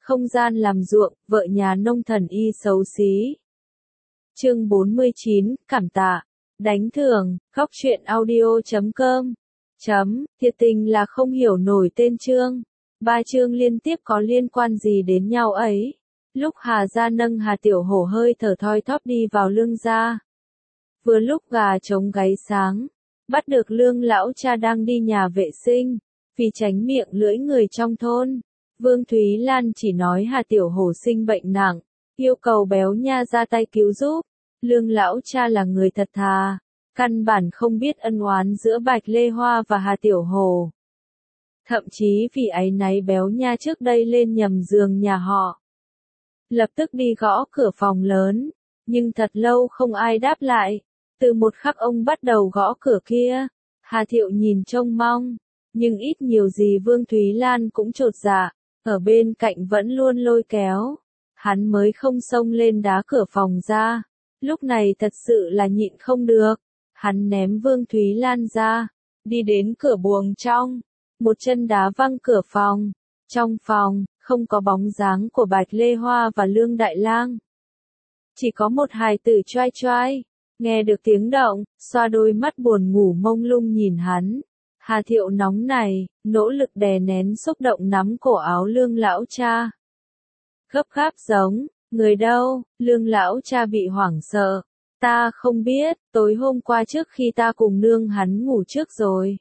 không gian làm ruộng, vợ nhà nông thần y xấu xí. Chương 49, cảm tạ, đánh thưởng, góc truyện audio.com. Thiệt tình là không hiểu nổi tên chương. 3 chương liên tiếp có liên quan gì đến nhau ấy. Lúc Hà gia nâng Hà Tiểu Hổ hơi thở thoi thóp đi vào lương gia. Vừa lúc gà trống gáy sáng, bắt được lương lão cha đang đi nhà vệ sinh, vì tránh miệng lưỡi người trong thôn. Vương Thúy Lan chỉ nói Hà Tiểu Hổ sinh bệnh nặng, yêu cầu béo nha ra tay cứu giúp. Lương lão cha là người thật thà, căn bản không biết ân oán giữa Bạch Lê Hoa và Hà Tiểu Hổ. Thậm chí vì áy náy béo nha trước đây lên nhầm giường nhà họ. Lập tức đi gõ cửa phòng lớn, nhưng thật lâu không ai đáp lại. Từ một khắc ông bắt đầu gõ cửa kia, Hà Thiệu nhìn trông mong, nhưng ít nhiều gì Vương Thúy Lan cũng chột dạ, ở bên cạnh vẫn luôn lôi kéo. Hắn mới không xông lên đá cửa phòng ra, lúc này thật sự là nhịn không được. Hắn ném Vương Thúy Lan ra, đi đến cửa buồng trong, một chân đá văng cửa phòng. Trong phòng, không có bóng dáng của Bạch Lê Hoa và Lương Đại Lang. Chỉ có một hài tử choai choai, nghe được tiếng động, xoa đôi mắt buồn ngủ mông lung nhìn hắn. Hà Thiệu nóng này, nỗ lực đè nén xúc động nắm cổ áo Lương lão cha. Gấp gáp giống, người đâu? Lương lão cha bị hoảng sợ. Ta không biết, tối hôm qua trước khi ta cùng nương hắn ngủ trước rồi.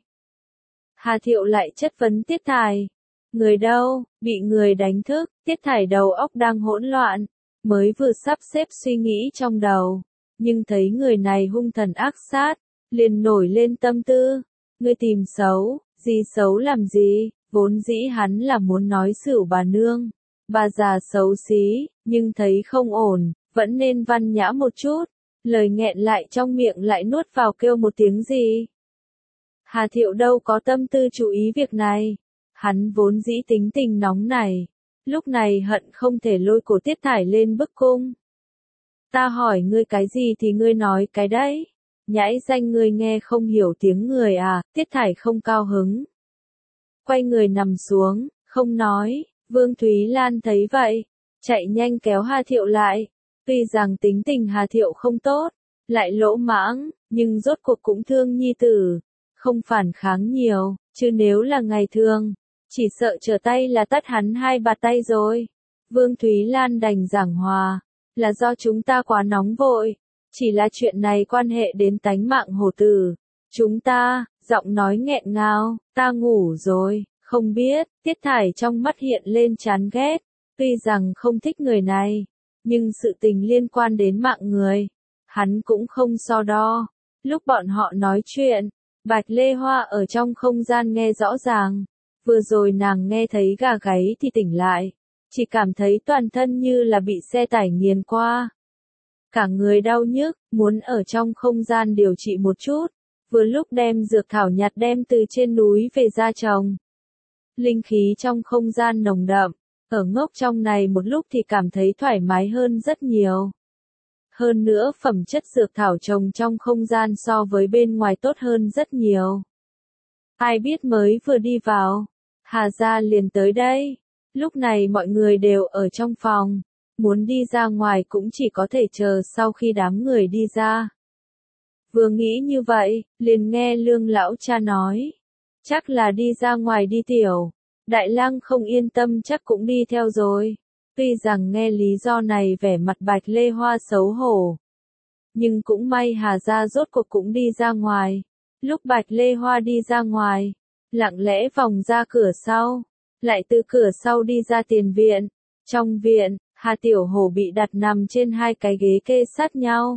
Hà Thiệu lại chất vấn Tiết Thải. Người đâu? Bị người đánh thức. Tiết Thải đầu óc đang hỗn loạn, mới vừa sắp xếp suy nghĩ trong đầu, nhưng thấy người này hung thần ác sát, liền nổi lên tâm tư. Ngươi tìm xấu, gì xấu làm gì? Vốn dĩ hắn là muốn nói xỉu bà nương, bà già xấu xí, nhưng thấy không ổn, vẫn nên văn nhã một chút. Lời nghẹn lại trong miệng lại nuốt vào kêu một tiếng gì. Hà Thiệu đâu có tâm tư chú ý việc này. Hắn vốn dĩ tính tình nóng này, lúc này hận không thể lôi cổ Tiết Thải lên bức cung. Ta hỏi ngươi cái gì thì ngươi nói cái đấy. Nhãi danh ngươi nghe không hiểu tiếng người à? Tiết Thải không cao hứng, quay người nằm xuống, không nói. Vương Thúy Lan thấy vậy, chạy nhanh kéo Hà Thiệu lại. Tuy rằng tính tình Hà Thiệu không tốt, lại lỗ mãng, nhưng rốt cuộc cũng thương nhi tử, không phản kháng nhiều, chứ nếu là ngày thường, chỉ sợ trở tay là tát hắn 2 bạt tay rồi. Vương Thúy Lan đành giảng hòa, là do chúng ta quá nóng vội, chỉ là chuyện này quan hệ đến tánh mạng hổ tử. Chúng ta, giọng nói nghẹn ngào, ta ngủ rồi, không biết. Tiết Thải trong mắt hiện lên chán ghét, tuy rằng không thích người này, nhưng sự tình liên quan đến mạng người, hắn cũng không so đo. Lúc bọn họ nói chuyện, Bạch Lê Hoa ở trong không gian nghe rõ ràng. Vừa rồi nàng nghe thấy gà gáy thì tỉnh lại, chỉ cảm thấy toàn thân như là bị xe tải nghiền qua. Cả người đau nhức, muốn ở trong không gian điều trị một chút, vừa lúc đem dược thảo nhặt đem từ trên núi về ra trồng. Linh khí trong không gian nồng đậm, ở ngốc trong này một lúc thì cảm thấy thoải mái hơn rất nhiều. Hơn nữa phẩm chất dược thảo trồng trong không gian so với bên ngoài tốt hơn rất nhiều. Ai biết mới vừa đi vào, Hà gia liền tới đây. Lúc này mọi người đều ở trong phòng, muốn đi ra ngoài cũng chỉ có thể chờ sau khi đám người đi ra. Vừa nghĩ như vậy, liền nghe Lương lão cha nói, chắc là đi ra ngoài đi tiểu. Đại Lang không yên tâm chắc cũng đi theo rồi. Tuy rằng nghe lý do này vẻ mặt Bạch Lê Hoa xấu hổ, nhưng cũng may Hà gia rốt cuộc cũng đi ra ngoài. Lúc Bạch Lê Hoa đi ra ngoài, lặng lẽ vòng ra cửa sau, lại từ cửa sau đi ra tiền viện. Trong viện, Hà Tiểu Hổ bị đặt nằm trên 2 cái ghế kê sát nhau.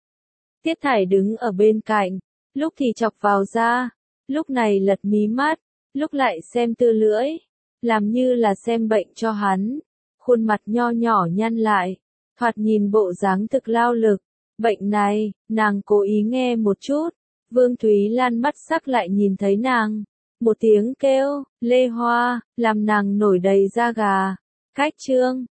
Tiết Thải đứng ở bên cạnh, lúc thì chọc vào da, lúc này lật mí mắt, lúc lại xem tư lưỡi, làm như là xem bệnh cho hắn. Khuôn mặt nho nhỏ nhăn lại, thoạt nhìn bộ dáng thực lao lực. Bệnh này, nàng cố ý nghe một chút. Vương Thúy Lan mắt sắc lại nhìn thấy nàng. Một tiếng kêu, Lê Hoa, làm nàng nổi đầy da gà. Cách chương,